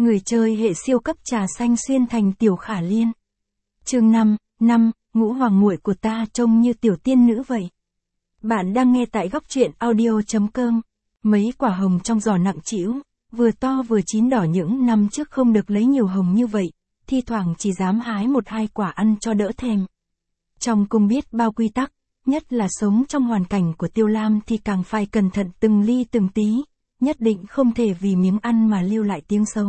Người chơi hệ siêu cấp trà xanh xuyên thành Tiểu Khả Liên. Chương 5, ngũ hoàng muội của ta trông như tiểu tiên nữ vậy. Bạn đang nghe tại góc truyện audio.com. Mấy quả hồng trong giỏ nặng trĩu, vừa to vừa chín đỏ, những năm trước không được lấy nhiều hồng như vậy, thi thoảng chỉ dám hái một hai quả ăn cho đỡ thèm. Trong cung biết bao quy tắc, nhất là sống trong hoàn cảnh của Tiêu Lam thì càng phải cẩn thận từng ly từng tí, nhất định không thể vì miếng ăn mà lưu lại tiếng xấu.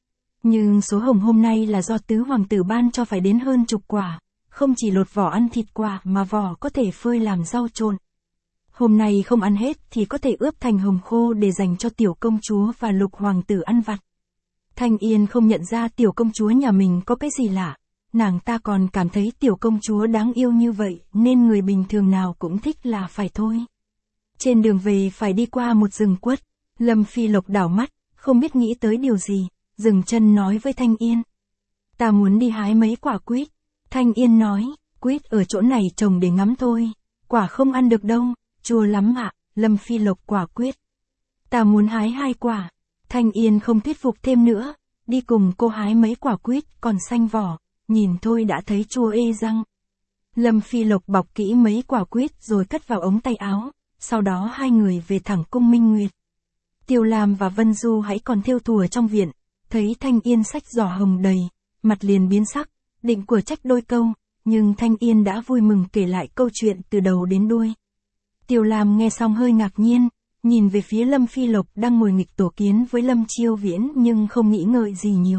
Nhưng số hồng hôm nay là do tứ hoàng tử ban cho phải đến hơn chục quả, không chỉ lột vỏ ăn thịt quả mà vỏ có thể phơi làm rau trộn. Hôm nay không ăn hết thì có thể ướp thành hồng khô để dành cho tiểu công chúa và lục hoàng tử ăn vặt. Thanh Yên không nhận ra tiểu công chúa nhà mình có cái gì lạ, nàng ta còn cảm thấy tiểu công chúa đáng yêu như vậy nên người bình thường nào cũng thích là phải thôi. Trên đường về phải đi qua một rừng quất, Lâm Phi Lộc đảo mắt, không biết nghĩ tới điều gì, dừng chân nói với Thanh Yên. Ta muốn đi hái mấy quả quýt. Thanh Yên nói, quýt ở chỗ này trồng để ngắm thôi, quả không ăn được đâu, chua lắm ạ. Lâm Phi Lộc quả quyết. Ta muốn hái 2 quả. Thanh Yên không thuyết phục thêm nữa, đi cùng cô hái mấy quả quýt còn xanh vỏ, nhìn thôi đã thấy chua ê răng. Lâm Phi Lộc bọc kỹ mấy quả quýt rồi cất vào ống tay áo, sau đó hai người về thẳng cung Minh Nguyệt. Tiêu Lam và Vân Du hãy còn thêu thùa trong viện, thấy Thanh Yên xách giỏ hồng đầy, mặt liền biến sắc, định của trách đôi câu, nhưng Thanh Yên đã vui mừng kể lại câu chuyện từ đầu đến đuôi. Tiêu Lam nghe xong hơi ngạc nhiên, nhìn về phía Lâm Phi Lộc đang ngồi nghịch tổ kiến với Lâm Chiêu Viễn nhưng không nghĩ ngợi gì nhiều.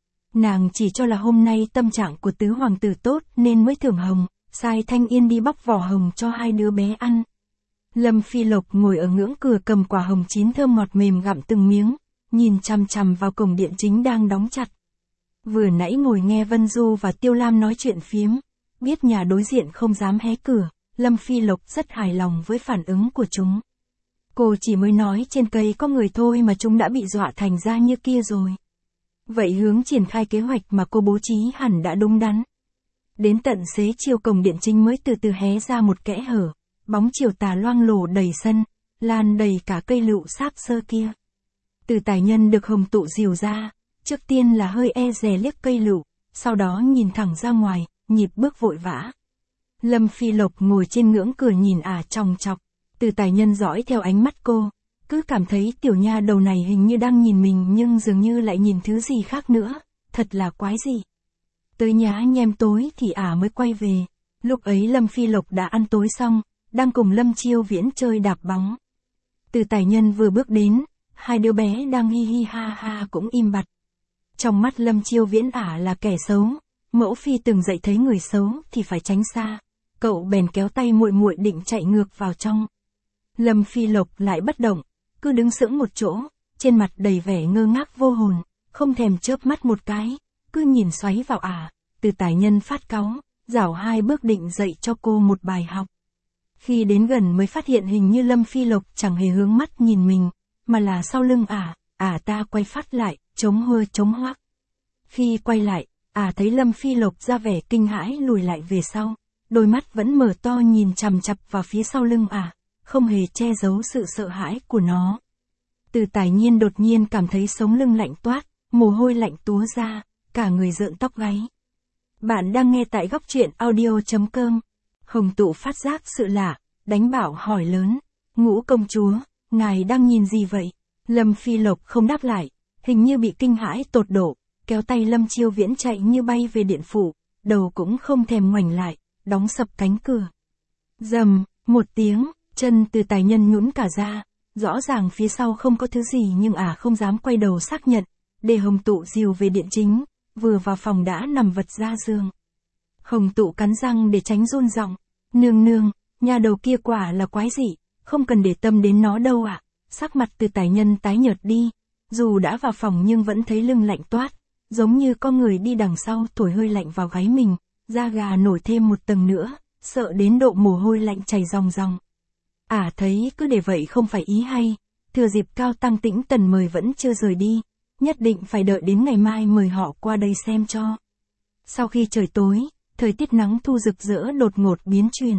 Nàng chỉ cho là hôm nay tâm trạng của tứ hoàng tử tốt nên mới thưởng hồng, sai Thanh Yên đi bóc vỏ hồng cho hai đứa bé ăn. Lâm Phi Lộc ngồi ở ngưỡng cửa cầm quả hồng chín thơm ngọt mềm gặm từng miếng, nhìn chằm chằm vào cổng điện chính đang đóng chặt. Vừa nãy ngồi nghe Vân Du và Tiêu Lam nói chuyện phiếm, biết nhà đối diện không dám hé cửa, Lâm Phi Lộc rất hài lòng với phản ứng của chúng. Cô chỉ mới nói trên cây có người thôi mà chúng đã bị dọa thành ra như kia rồi. Vậy hướng triển khai kế hoạch mà cô bố trí hẳn đã đúng đắn. Đến tận xế chiều cổng điện chính mới từ từ hé ra một kẽ hở, bóng chiều tà loang lổ đầy sân, lan đầy cả cây lựu sáp sơ kia. Từ Tài Nhân được hồng tụ dìu ra, trước tiên là hơi e dè liếc cây lựu, sau đó nhìn thẳng ra ngoài, nhịp bước vội vã. Lâm Phi Lộc ngồi trên ngưỡng cửa nhìn chòng chọc, Từ Tài Nhân dõi theo ánh mắt cô, cứ cảm thấy tiểu nha đầu này hình như đang nhìn mình nhưng dường như lại nhìn thứ gì khác nữa, thật là quái gì. Tới nhá nhem tối thì mới quay về, lúc ấy Lâm Phi Lộc đã ăn tối xong, đang cùng Lâm Chiêu Viễn chơi đạp bóng. Từ Tài Nhân vừa bước đến, hai đứa bé đang hi hi ha ha cũng im bặt. Trong mắt Lâm Chiêu Viễn là kẻ xấu, mẫu phi từng dạy thấy người xấu thì phải tránh xa, cậu bèn kéo tay muội muội định chạy ngược vào trong. Lâm Phi Lộc lại bất động, cứ đứng sững một chỗ, trên mặt đầy vẻ ngơ ngác vô hồn, không thèm chớp mắt một cái, cứ nhìn xoáy vào Từ Tài Nhân phát cáu, giảo hai bước định dạy cho cô một bài học. Khi đến gần mới phát hiện hình như Lâm Phi Lộc chẳng hề hướng mắt nhìn mình, mà là sau lưng ta quay phát lại, chống hơ chống hoác. Khi quay lại, thấy Lâm Phi Lộc ra vẻ kinh hãi lùi lại về sau, đôi mắt vẫn mở to nhìn chằm chằm vào phía sau lưng không hề che giấu sự sợ hãi của nó. Từ Tài Nhiên đột nhiên cảm thấy sống lưng lạnh toát, mồ hôi lạnh túa ra, cả người rợn tóc gáy. Bạn đang nghe tại góc truyện audio.com. Hồng tụ phát giác sự lạ, đánh bảo hỏi lớn, Ngũ công chúa, ngài đang nhìn gì vậy? Lâm Phi Lộc không đáp lại, hình như bị kinh hãi tột độ, kéo tay Lâm Chiêu Viễn chạy như bay về điện phủ, đầu cũng không thèm ngoảnh lại, đóng sập cánh cửa. Rầm, một tiếng, chân Từ Tài Nhân nhũn cả ra, rõ ràng phía sau không có thứ gì nhưng không dám quay đầu xác nhận, để Hồng tụ dìu về điện chính, vừa vào phòng đã nằm vật ra giường. Hồng tụ cắn răng để tránh run giọng, nương nương, nhà đầu kia quả là quái dị, không cần để tâm đến nó đâu Sắc mặt Từ Tài Nhân tái nhợt đi, dù đã vào phòng nhưng vẫn thấy lưng lạnh toát, giống như có người đi đằng sau thổi hơi lạnh vào gáy mình, da gà nổi thêm một tầng nữa, sợ đến độ mồ hôi lạnh chảy ròng ròng. Thấy cứ để vậy không phải ý hay, thừa dịp Cao Tăng Tĩnh Tần mời vẫn chưa rời đi, nhất định phải đợi đến ngày mai mời họ qua đây xem cho. Sau khi trời tối, thời tiết nắng thu rực rỡ đột ngột biến chuyển.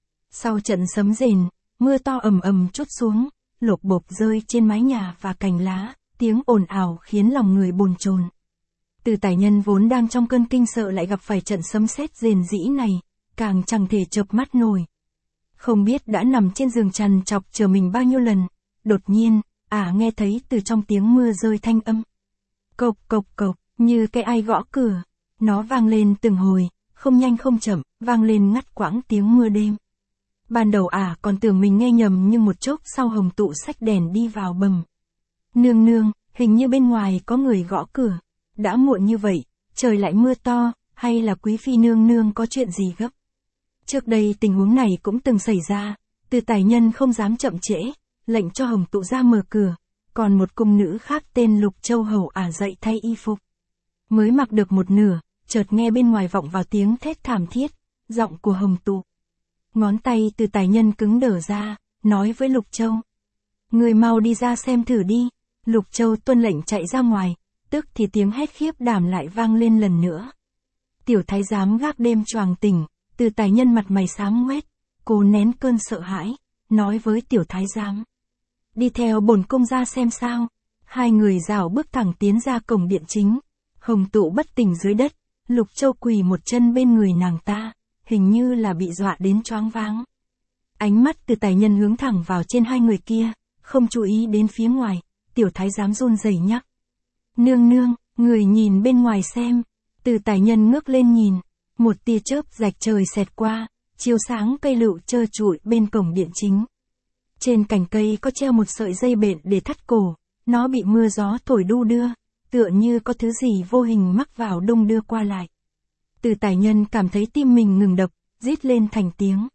Sau trận sấm rền, mưa to ầm ầm trút xuống, lộp bộp rơi trên mái nhà và cành lá, tiếng ồn ào khiến lòng người bồn chồn. Từ Tài Nhân vốn đang trong cơn kinh sợ lại gặp phải trận sấm sét rền rĩ này, càng chẳng thể chợp mắt nổi. Không biết đã nằm trên giường trằn trọc chờ mình bao nhiêu lần, đột nhiên, nghe thấy từ trong tiếng mưa rơi thanh âm. Cộc cộc cộc, như cái ai gõ cửa. Nó vang lên từng hồi, không nhanh không chậm, vang lên ngắt quãng tiếng mưa đêm. Ban đầu còn tưởng mình nghe nhầm nhưng một chốc sau Hồng Tụ xách đèn đi vào bầm. Nương nương, hình như bên ngoài có người gõ cửa. Đã muộn như vậy, trời lại mưa to, hay là quý phi nương nương có chuyện gì gấp? Trước đây tình huống này cũng từng xảy ra, Từ Tài Nhân không dám chậm trễ, lệnh cho Hồng Tụ ra mở cửa, còn một cung nữ khác tên Lục Châu Hầu dậy thay y phục. Mới mặc được một nửa, chợt nghe bên ngoài vọng vào tiếng thét thảm thiết, giọng của Hồng Tụ. Ngón tay Từ Tài Nhân cứng đờ ra, nói với Lục Châu. Người mau đi ra xem thử đi. Lục Châu tuân lệnh chạy ra ngoài, tức thì tiếng hét khiếp đảm lại vang lên lần nữa. Tiểu thái giám gác đêm choàng tỉnh, Từ Tài Nhân mặt mày xám ngoét, cố nén cơn sợ hãi, nói với tiểu thái giám. Đi theo bổn cung ra xem sao. Hai người rảo bước thẳng tiến ra cổng điện chính. Hồng Tụ bất tỉnh dưới đất, Lục Châu quỳ một chân bên người nàng ta, hình như là bị dọa đến choáng váng. Ánh mắt Từ Tài Nhân hướng thẳng vào trên hai người kia, không chú ý đến phía ngoài, tiểu thái giám run rẩy nhắc. Nương nương, người nhìn bên ngoài xem. Từ Tài Nhân ngước lên nhìn, một tia chớp rạch trời xẹt qua, chiếu sáng cây lựu trơ trụi bên cổng điện chính. Trên cành cây có treo một sợi dây bện để thắt cổ, nó bị mưa gió thổi đu đưa, tựa như có thứ gì vô hình mắc vào đung đưa qua lại. Từ Tài Nhân cảm thấy tim mình ngừng đập, rít lên thành tiếng.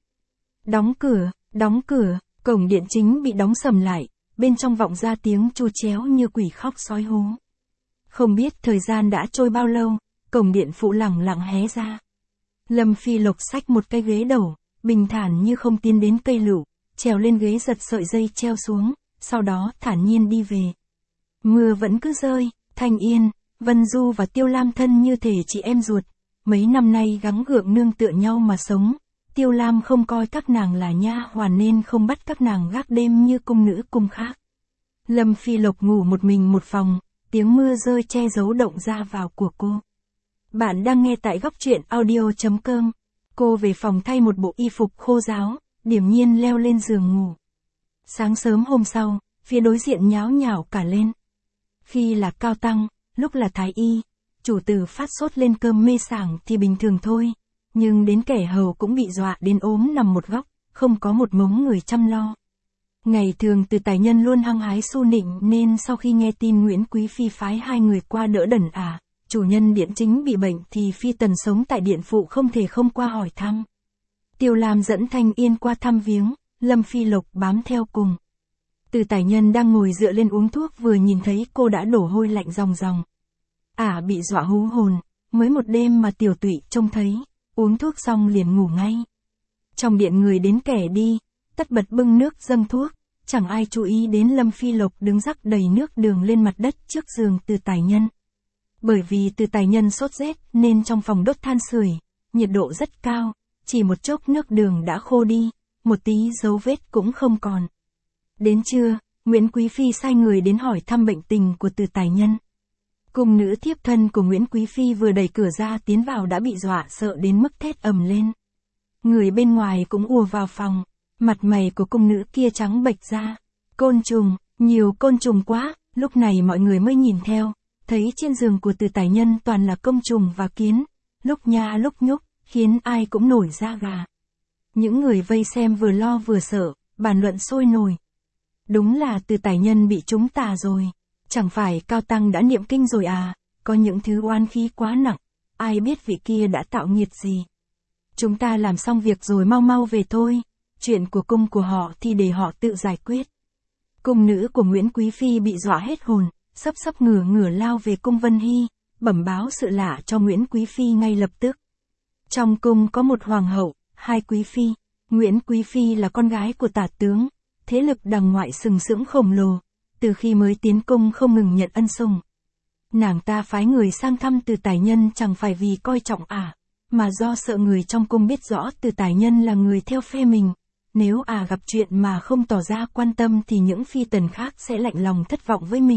Đóng cửa, cổng điện chính bị đóng sầm lại, bên trong vọng ra tiếng tru chéo như quỷ khóc sói hú. Không biết thời gian đã trôi bao lâu, cổng điện phụ lẳng lặng hé ra. Lâm Phi Lộc xách một cái ghế đầu, bình thản như không tiến đến cây lựu, trèo lên ghế giật sợi dây treo xuống, sau đó thản nhiên đi về. Mưa vẫn cứ rơi, Thanh Yên, Vân Du và Tiêu Lam thân như thể chị em ruột, mấy năm nay gắng gượng nương tựa nhau mà sống. Tiêu Lam không coi các nàng là nha hoàn nên không bắt các nàng gác đêm như cung nữ cung khác. Lâm Phi Lộc ngủ một mình một phòng, tiếng mưa rơi che giấu động ra vào của cô. Bạn đang nghe tại góc truyện audio.com. Cô về phòng thay một bộ y phục khô ráo, điềm nhiên leo lên giường ngủ. Sáng sớm hôm sau, phía đối diện nháo nhào cả lên. Khi là Cao Tăng, lúc là Thái Y, chủ tử phát sốt lên cơm mê sảng thì bình thường thôi. Nhưng đến kẻ hầu cũng bị dọa đến ốm nằm một góc, không có một mống người chăm lo. Ngày thường Từ Tài Nhân luôn hăng hái xu nịnh nên sau khi nghe tin Nguyễn Quý Phi phái hai người qua đỡ đần chủ nhân điện chính bị bệnh thì Phi Tần sống tại điện phụ không thể không qua hỏi thăm. Tiêu Lam dẫn Thanh Yên qua thăm viếng, Lâm Phi Lộc bám theo cùng. Từ Tài Nhân đang ngồi dựa lên uống thuốc vừa nhìn thấy cô đã đổ hôi lạnh ròng ròng. Bị dọa hú hồn, mới một đêm mà tiểu tụy trông thấy, uống thuốc xong liền ngủ ngay. Trong điện người đến kẻ đi, tất bật bưng nước dâng thuốc, chẳng ai chú ý đến Lâm Phi Lộc đứng rắc đầy nước đường lên mặt đất trước giường Từ Tài Nhân. Bởi vì Từ Tài Nhân sốt rét nên trong phòng đốt than sưởi, nhiệt độ rất cao, chỉ một chốc nước đường đã khô đi, một tí dấu vết cũng không còn. Đến trưa, Nguyễn Quý Phi sai người đến hỏi thăm bệnh tình của Từ Tài Nhân. Cung nữ thiếp thân của Nguyễn Quý Phi vừa đẩy cửa ra tiến vào đã bị dọa sợ đến mức thét ầm lên. Người bên ngoài cũng ùa vào phòng, mặt mày của cung nữ kia trắng bệch ra. Côn trùng, nhiều côn trùng quá, lúc này mọi người mới nhìn theo, thấy trên giường của Từ Tài Nhân toàn là côn trùng và kiến, lúc nha lúc nhúc, khiến ai cũng nổi da gà. Những người vây xem vừa lo vừa sợ, bàn luận sôi nổi. Đúng là Từ Tài Nhân bị trúng tà rồi. Chẳng phải Cao Tăng đã niệm kinh rồi có những thứ oan khí quá nặng, ai biết vị kia đã tạo nghiệt gì. Chúng ta làm xong việc rồi mau mau về thôi, chuyện của cung của họ thì để họ tự giải quyết. Cung nữ của Nguyễn Quý Phi bị dọa hết hồn, sấp ngửa lao về cung Vân Hy, bẩm báo sự lạ cho Nguyễn Quý Phi ngay lập tức. Trong cung có một hoàng hậu, hai quý phi, Nguyễn Quý Phi là con gái của tả tướng, thế lực đằng ngoại sừng sững khổng lồ. Từ khi mới tiến cung không ngừng nhận ân sủng. Nàng ta phái người sang thăm Từ Tài Nhân chẳng phải vì coi trọng mà do sợ người trong cung biết rõ Từ Tài Nhân là người theo phe mình. Nếu gặp chuyện mà không tỏ ra quan tâm thì những phi tần khác sẽ lạnh lòng thất vọng với mình,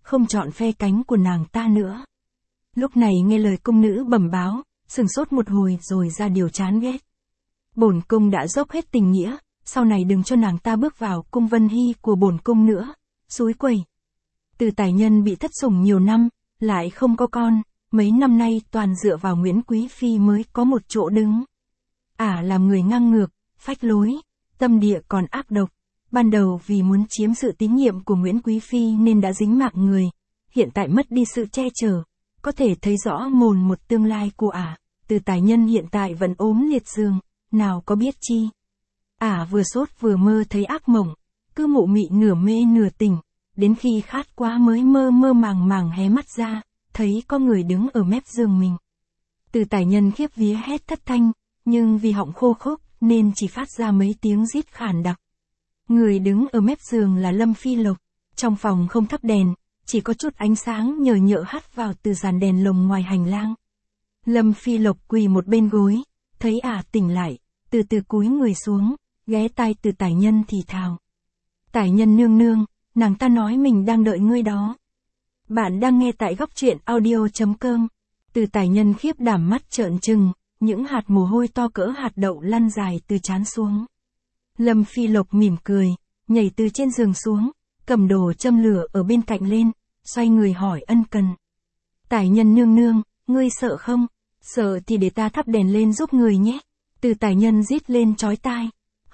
không chọn phe cánh của nàng ta nữa. Lúc này nghe lời cung nữ bẩm báo, sửng sốt một hồi rồi ra điều chán ghét. Bổn cung đã dốc hết tình nghĩa, sau này đừng cho nàng ta bước vào cung Vân Hy của bổn cung nữa. Xúi quẩy. Từ Tài Nhân bị thất sủng nhiều năm, lại không có con, mấy năm nay toàn dựa vào Nguyễn Quý Phi mới có một chỗ đứng. Làm người ngang ngược, phách lối, tâm địa còn ác độc. Ban đầu vì muốn chiếm sự tín nhiệm của Nguyễn Quý Phi nên đã dính mạng người, hiện tại mất đi sự che chở, có thể thấy rõ mồn một tương lai của Từ Tài Nhân hiện tại vẫn ốm liệt giường, nào có biết chi. Vừa sốt vừa mơ thấy ác mộng, cứ mụ mị nửa mê nửa tỉnh, đến khi khát quá mới mơ mơ màng màng hé mắt ra, thấy có người đứng ở mép giường mình. Từ Tài Nhân khiếp vía hét thất thanh, nhưng vì họng khô khốc nên chỉ phát ra mấy tiếng rít khản đặc. Người đứng ở mép giường là Lâm Phi Lộc, trong phòng không thắp đèn, chỉ có chút ánh sáng nhờ nhợ hắt vào từ dàn đèn lồng ngoài hành lang. Lâm Phi Lộc quỳ một bên gối, thấy tỉnh lại, từ từ cúi người xuống, ghé tai Từ Tài Nhân thì thào. Tài Nhân nương nương, nàng ta nói mình đang đợi ngươi đó. Bạn đang nghe tại góc truyện audio.com. Từ Tài Nhân khiếp đảm mắt trợn trừng, những hạt mồ hôi to cỡ hạt đậu lăn dài từ trán xuống. Lâm Phi Lộc mỉm cười, nhảy từ trên giường xuống, cầm đồ châm lửa ở bên cạnh lên, xoay người hỏi ân cần. Tài Nhân nương nương, ngươi sợ không? Sợ thì để ta thắp đèn lên giúp người nhé. Từ Tài Nhân rít lên chói tai.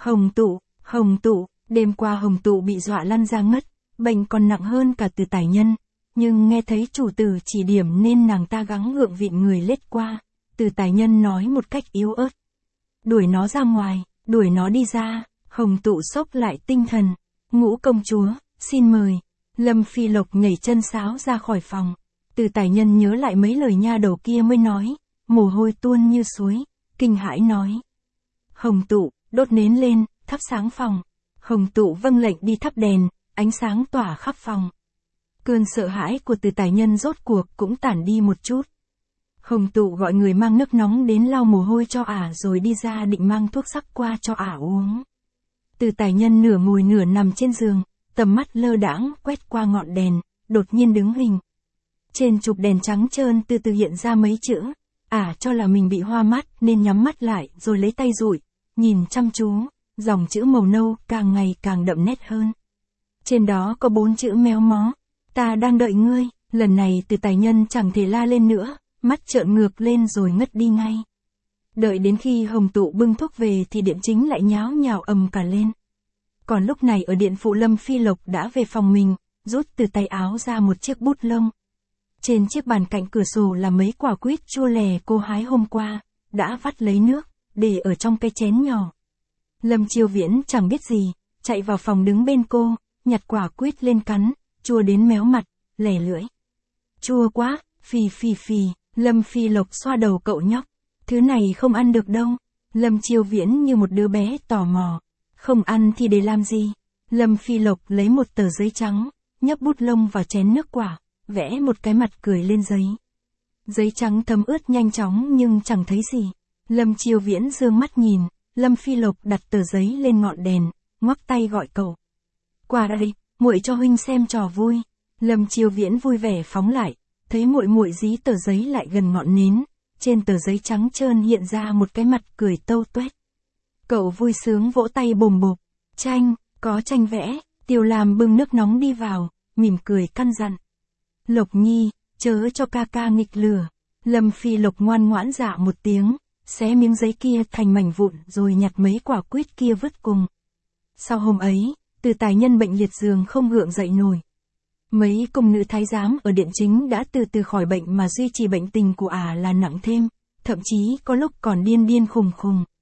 Hồng Tụ, đêm qua Hồng Tụ bị dọa lăn ra ngất, bệnh còn nặng hơn cả Từ Tài Nhân, nhưng nghe thấy chủ tử chỉ điểm nên nàng ta gắng gượng vịn người lết qua. Từ Tài Nhân nói một cách yếu ớt. Đuổi nó ra ngoài, đuổi nó đi ra. Hồng Tụ sốc lại tinh thần. Ngũ công chúa, xin mời. Lâm Phi Lộc nhảy chân sáo ra khỏi phòng. Từ Tài Nhân nhớ lại mấy lời nha đầu kia mới nói, mồ hôi tuôn như suối, kinh hãi nói. Hồng Tụ, đốt nến lên, thắp sáng phòng. Hồng Tụ vâng lệnh đi thắp đèn, ánh sáng tỏa khắp phòng. Cơn sợ hãi của Từ Tài Nhân rốt cuộc cũng tản đi một chút. Hồng Tụ gọi người mang nước nóng đến lau mồ hôi cho rồi đi ra định mang thuốc sắc qua cho uống. Từ Tài Nhân nửa ngồi nửa nằm trên giường, tầm mắt lơ đãng quét qua ngọn đèn, đột nhiên đứng hình. Trên chụp đèn trắng trơn từ từ hiện ra mấy chữ. Cho là mình bị hoa mắt nên nhắm mắt lại rồi lấy tay dụi, nhìn chăm chú, dòng chữ màu nâu càng ngày càng đậm nét hơn. Trên đó có 4 chữ méo mó. Ta đang đợi ngươi. Lần này Từ Tài Nhân chẳng thể la lên nữa, mắt trợn ngược lên rồi ngất đi ngay. Đợi đến khi Hồng Tụ bưng thuốc về thì điện chính lại nháo nhào ầm cả lên. Còn lúc này ở điện phụ Lâm Phi Lộc đã về phòng mình, rút từ tay áo ra một chiếc bút lông. Trên chiếc bàn cạnh cửa sổ là mấy quả quýt chua lè cô hái hôm qua, đã vắt lấy nước, để ở trong cái chén nhỏ. Lâm Chiêu Viễn chẳng biết gì, chạy vào phòng đứng bên cô, nhặt quả quýt lên cắn, chua đến méo mặt, lẻ lưỡi. Chua quá, phì. Lâm Phi Lộc xoa đầu cậu nhóc. Thứ này không ăn được đâu. Lâm Chiêu Viễn như một đứa bé tò mò. Không ăn thì để làm gì? Lâm Phi Lộc lấy một tờ giấy trắng, nhấp bút lông vào chén nước quả, vẽ một cái mặt cười lên giấy. Giấy trắng thấm ướt nhanh chóng nhưng chẳng thấy gì. Lâm Chiêu Viễn dương mắt nhìn, Lâm Phi Lộc đặt tờ giấy lên ngọn đèn, ngoắc tay gọi cậu. Qua đây, muội cho huynh xem trò vui. Lâm Chiêu Viễn vui vẻ phóng lại, thấy muội dí tờ giấy lại gần ngọn nến, trên tờ giấy trắng trơn hiện ra một cái mặt cười tâu tuét. Cậu vui sướng vỗ tay bồm bộp. Tranh, có tranh vẽ. Tiêu Lam bưng nước nóng đi vào, mỉm cười căn dặn. Lộc Nhi, chớ cho ca ca nghịch lửa. Lâm Phi Lộc ngoan ngoãn dạ một tiếng, xé miếng giấy kia thành mảnh vụn rồi nhặt mấy quả quýt kia vứt cùng. Sau hôm ấy, Từ Tài Nhân bệnh liệt giường không gượng dậy nổi. Mấy cung nữ thái giám ở điện chính đã từ từ khỏi bệnh mà duy trì bệnh tình của là nặng thêm, thậm chí có lúc còn điên khùng.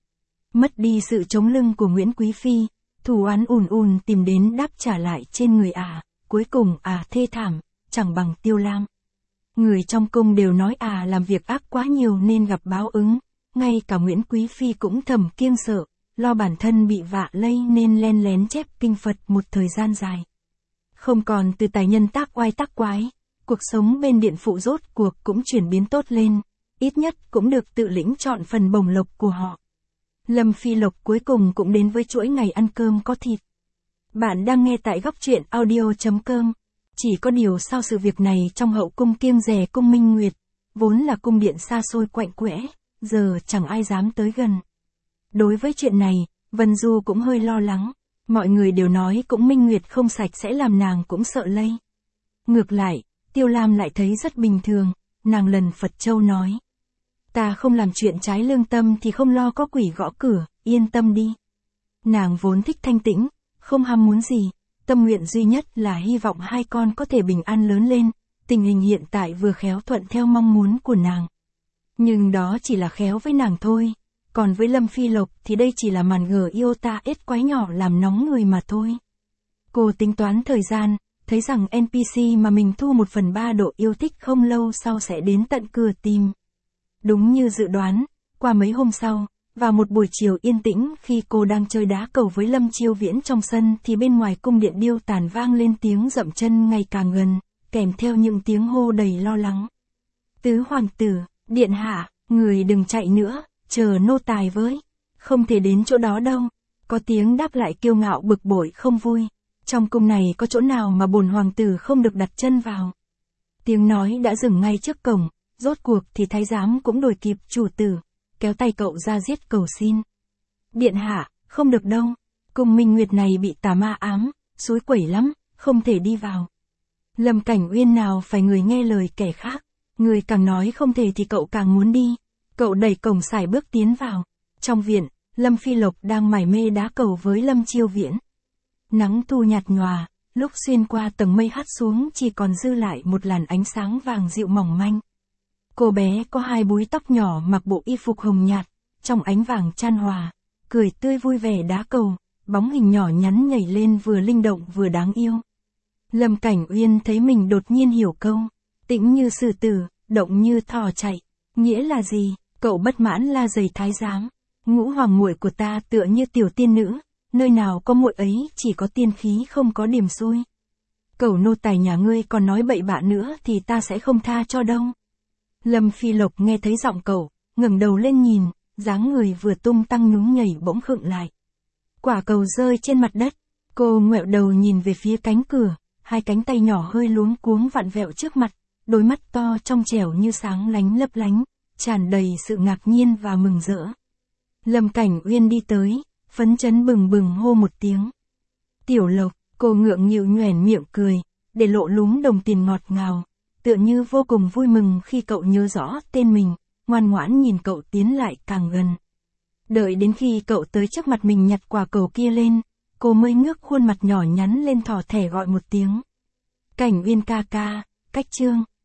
Mất đi sự chống lưng của Nguyễn Quý Phi, thù oán ùn tìm đến đáp trả lại trên người cuối cùng thê thảm, chẳng bằng Tiêu Lam. Người trong cung đều nói làm việc ác quá nhiều nên gặp báo ứng, ngay cả Nguyễn Quý Phi cũng thầm kiêng sợ, lo bản thân bị vạ lây nên len lén chép kinh Phật một thời gian dài. Không còn Từ Tài Nhân tác oai tác quái, cuộc sống bên điện phụ rốt cuộc cũng chuyển biến tốt lên, ít nhất cũng được tự lĩnh chọn phần bổng lộc của họ. Lâm Phi Lộc cuối cùng cũng đến với chuỗi ngày ăn cơm có thịt. Bạn đang nghe tại góc truyện audio.com. Chỉ có điều sau sự việc này trong hậu cung kiêng dè cung Minh Nguyệt, vốn là cung điện xa xôi quạnh quẽ, giờ chẳng ai dám tới gần. Đối với chuyện này, Vân Du cũng hơi lo lắng, mọi người đều nói cũng Minh Nguyệt không sạch sẽ làm nàng cũng sợ lây. Ngược lại, Tiêu Lam lại thấy rất bình thường, nàng lần Phật Châu nói. Ta không làm chuyện trái lương tâm thì không lo có quỷ gõ cửa, yên tâm đi. Nàng vốn thích thanh tĩnh, không ham muốn gì, tâm nguyện duy nhất là hy vọng hai con có thể bình an lớn lên, tình hình hiện tại vừa khéo thuận theo mong muốn của nàng. Nhưng đó chỉ là khéo với nàng thôi, còn với Lâm Phi Lộc thì đây chỉ là màn gờ yêu ta ít quái nhỏ làm nóng người mà thôi. Cô tính toán thời gian, thấy rằng NPC mà mình thu 1/3 độ yêu thích không lâu sau sẽ đến tận cửa tìm. Đúng như dự đoán, qua mấy hôm sau, vào một buổi chiều yên tĩnh khi cô đang chơi đá cầu với Lâm Chiêu Viễn trong sân thì bên ngoài cung điện điêu tàn vang lên tiếng dậm chân ngày càng gần, kèm theo những tiếng hô đầy lo lắng. Tứ hoàng tử, điện hạ, người đừng chạy nữa, chờ nô tài với. Không thể đến chỗ đó đâu. Có tiếng đáp lại kiêu ngạo bực bội không vui. Trong cung này có chỗ nào mà bổn hoàng tử không được đặt chân vào. Tiếng nói đã dừng ngay trước cổng, rốt cuộc thì thái giám cũng đuổi kịp chủ tử, kéo tay cậu ra giết cầu xin. Điện hạ, không được đâu. Cung Minh Nguyệt này bị tà ma ám, suối quẩy lắm, không thể đi vào. Lâm Cảnh Uyên nào phải người nghe lời kẻ khác. Người càng nói không thể thì cậu càng muốn đi. Cậu đẩy cổng sải bước tiến vào. Trong viện, Lâm Phi Lộc đang mải mê đá cầu với Lâm Chiêu Viễn. Nắng thu nhạt nhòa, lúc xuyên qua tầng mây hắt xuống chỉ còn dư lại một làn ánh sáng vàng dịu mỏng manh. Cô bé có 2 búi tóc nhỏ mặc bộ y phục hồng nhạt, trong ánh vàng chan hòa, cười tươi vui vẻ đá cầu, bóng hình nhỏ nhắn nhảy lên vừa linh động vừa đáng yêu. Lâm Cảnh Uyên thấy mình đột nhiên hiểu câu, tĩnh như sư tử, động như thỏ chạy, nghĩa là gì? Cậu bất mãn la giày thái giám, ngũ hoàng muội của ta tựa như tiểu tiên nữ, nơi nào có muội ấy chỉ có tiên khí không có điểm xui. Cậu nô tài nhà ngươi còn nói bậy bạ nữa thì ta sẽ không tha cho đâu. Lâm Phi Lộc nghe thấy giọng cậu, ngẩng đầu lên nhìn, dáng người vừa tung tăng nhún nhảy bỗng khựng lại. Quả cầu rơi trên mặt đất, cô ngoẹo đầu nhìn về phía cánh cửa, 2 cánh tay nhỏ hơi luống cuống vặn vẹo trước mặt, đôi mắt to trong trẻo như sáng lánh lấp lánh, tràn đầy sự ngạc nhiên và mừng rỡ. Lâm Cảnh Uyên đi tới, phấn chấn bừng bừng hô một tiếng. Tiểu Lộc, cô ngượng nghịu nhoẻn miệng cười, để lộ lúm đồng tiền ngọt ngào, tựa như vô cùng vui mừng khi cậu nhớ rõ tên mình, ngoan ngoãn nhìn cậu tiến lại càng gần. Đợi đến khi cậu tới trước mặt mình nhặt quả cầu kia lên, cô mới ngước khuôn mặt nhỏ nhắn lên thỏ thẻ gọi một tiếng. Cảnh Uyên ca ca, cách chương.